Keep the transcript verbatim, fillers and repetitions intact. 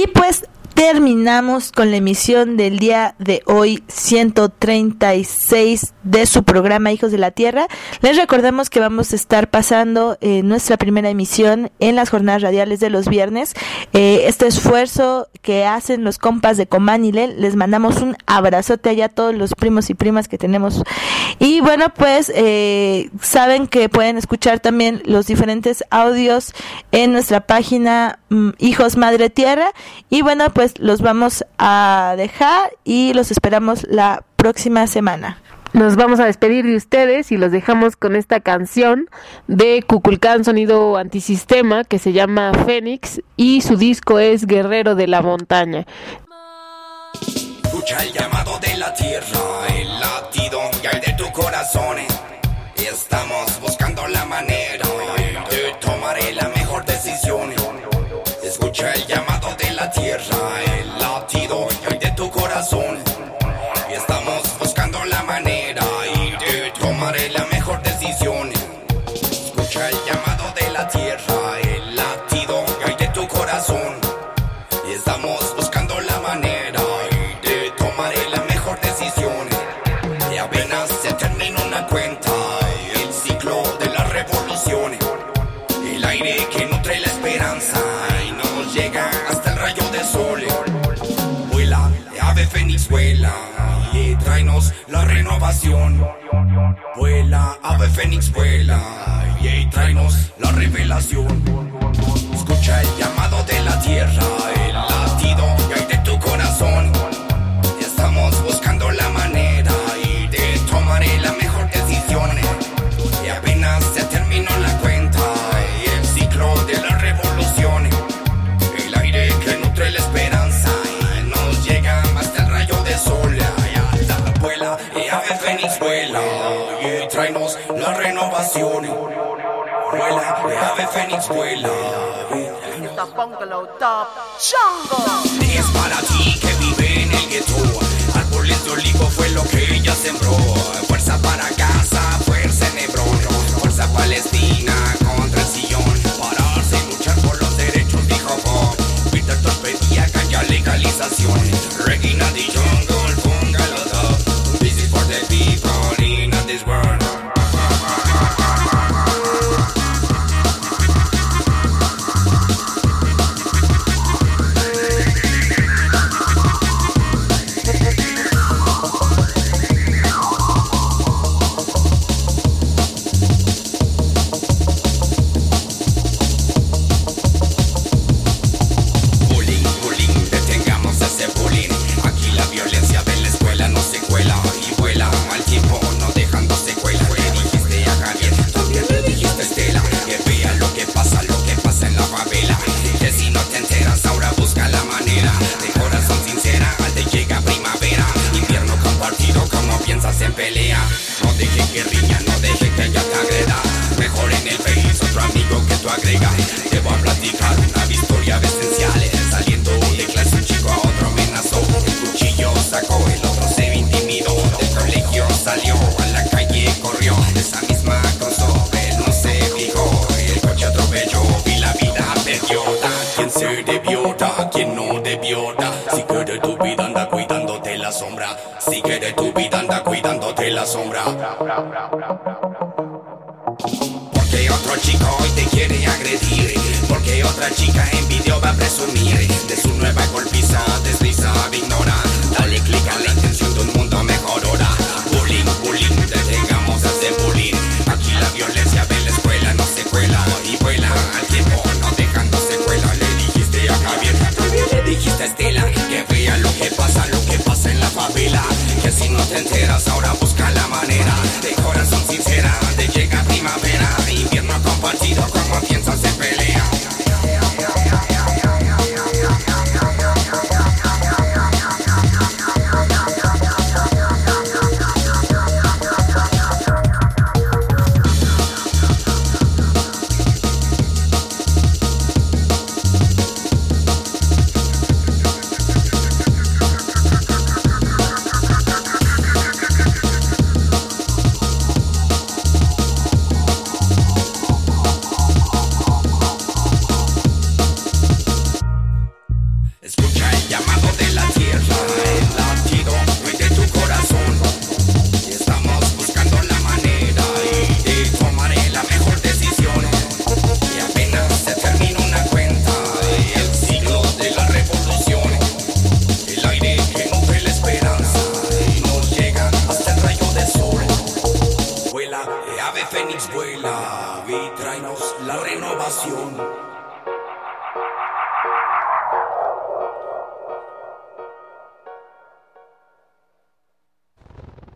Y pues terminamos con la emisión del día de hoy, ciento treinta y seis de su programa Hijos de la Tierra. Les recordamos que vamos a estar pasando eh, nuestra primera emisión en las jornadas radiales de los viernes. Eh, este esfuerzo que hacen los compas de Comanile, les mandamos un abrazote allá a todos los primos y primas que tenemos. Y bueno, pues eh, saben que pueden escuchar también los diferentes audios en nuestra página mm, Hijos Madre Tierra. Y bueno, pues los vamos a dejar y los esperamos la próxima semana. Nos vamos a despedir de ustedes y los dejamos con esta canción de Kukulcán Sonido Antisistema que se llama Fénix y su disco es Guerrero de la Montaña. Escucha el llamado de la tierra, el latido que hay de tu corazón. Estamos buscando la manera de tomar la mejor decisión. Escucha el llamado de la tierra, el latido que hay de tu corazón. Y estamos buscando la manera de tomar la mejor decisión. Escucha el llamado de la tierra, el latido que hay de tu corazón. Y estamos buscando la manera de tomar la mejor decisión. Y apenas se termina una cuenta, el ciclo de la revolución. El aire que nutre la esperanza y nos llega hasta el rayo del sol. Vuela, ave fénix, vuela y tráenos la renovación. Vuela, ave fénix, vuela y tráenos la revelación. Escucha el llamado de la tierra, el latido que hay de tu corazón. Estamos buscando la manera y de tomar la mejor decisión. Y apenas se terminó la cuenta y el ciclo de la revolución. El aire que nutre la esperanza y nos llega hasta el rayo del sol. Vuela, y ave fénix, vuela y tráenos la renovación. Vuela, y ave fénix, vuela. Es para ti que vive en el gueto. Árboles de olivo fue lo que ella sembró. Fuerza para Gaza, fuerza en Hebrón. Fuerza Palestina contra el sillón. Pararse y luchar por los derechos, dijo Bob. Peter torpedía, calla legalización. Regina the jungle, póngalo top. This is for the people in this world. En pelea, no deje que riña, no deje que ella te agreda. Mejor en el país otro amigo que tú agrega. Te voy a platicar una victoria esencial. Saliendo de clase un chico a otro amenazó. El cuchillo sacó, el otro se intimidó. Del colegio salió, a la calle corrió. Esa misma cruzó, él no se fijó. El coche atropelló y la vida perdió. Da quien se debió, da quien no debió. Da si quiere tu vida anda cuidándote la sombra. Si quiere tu vida anda cuidándote la sombra. Porque otro chico hoy te quiere agredir. Porque otra chica envidio va a presumir de su nueva golpiza, desliza, ignora. Dale click a la intención de un mundo mejor ahora. Bullying, bullying, detengamos a ese bullying. Aquí la violencia ve la escuela, no se cuela. Y vuela al tiempo, no dejando secuela. Le dijiste a Javier, también le dijiste a Estela que vea lo que pasa, lo que pasa en la favela. Que si no te enteras ahora busca la manera. De corazón sincera, de llega primavera. Invierno compartido, como piensas se pelea. Escucha el llamado de la tierra, el latido de tu corazón. Estamos buscando la manera y tomaré la mejor decisión. Y apenas se termina una cuenta, el siglo de la revolución. El aire que nutre la esperanza y nos llega hasta el rayo de sol. Vuela, ave fénix vuela y tráenos la renovación.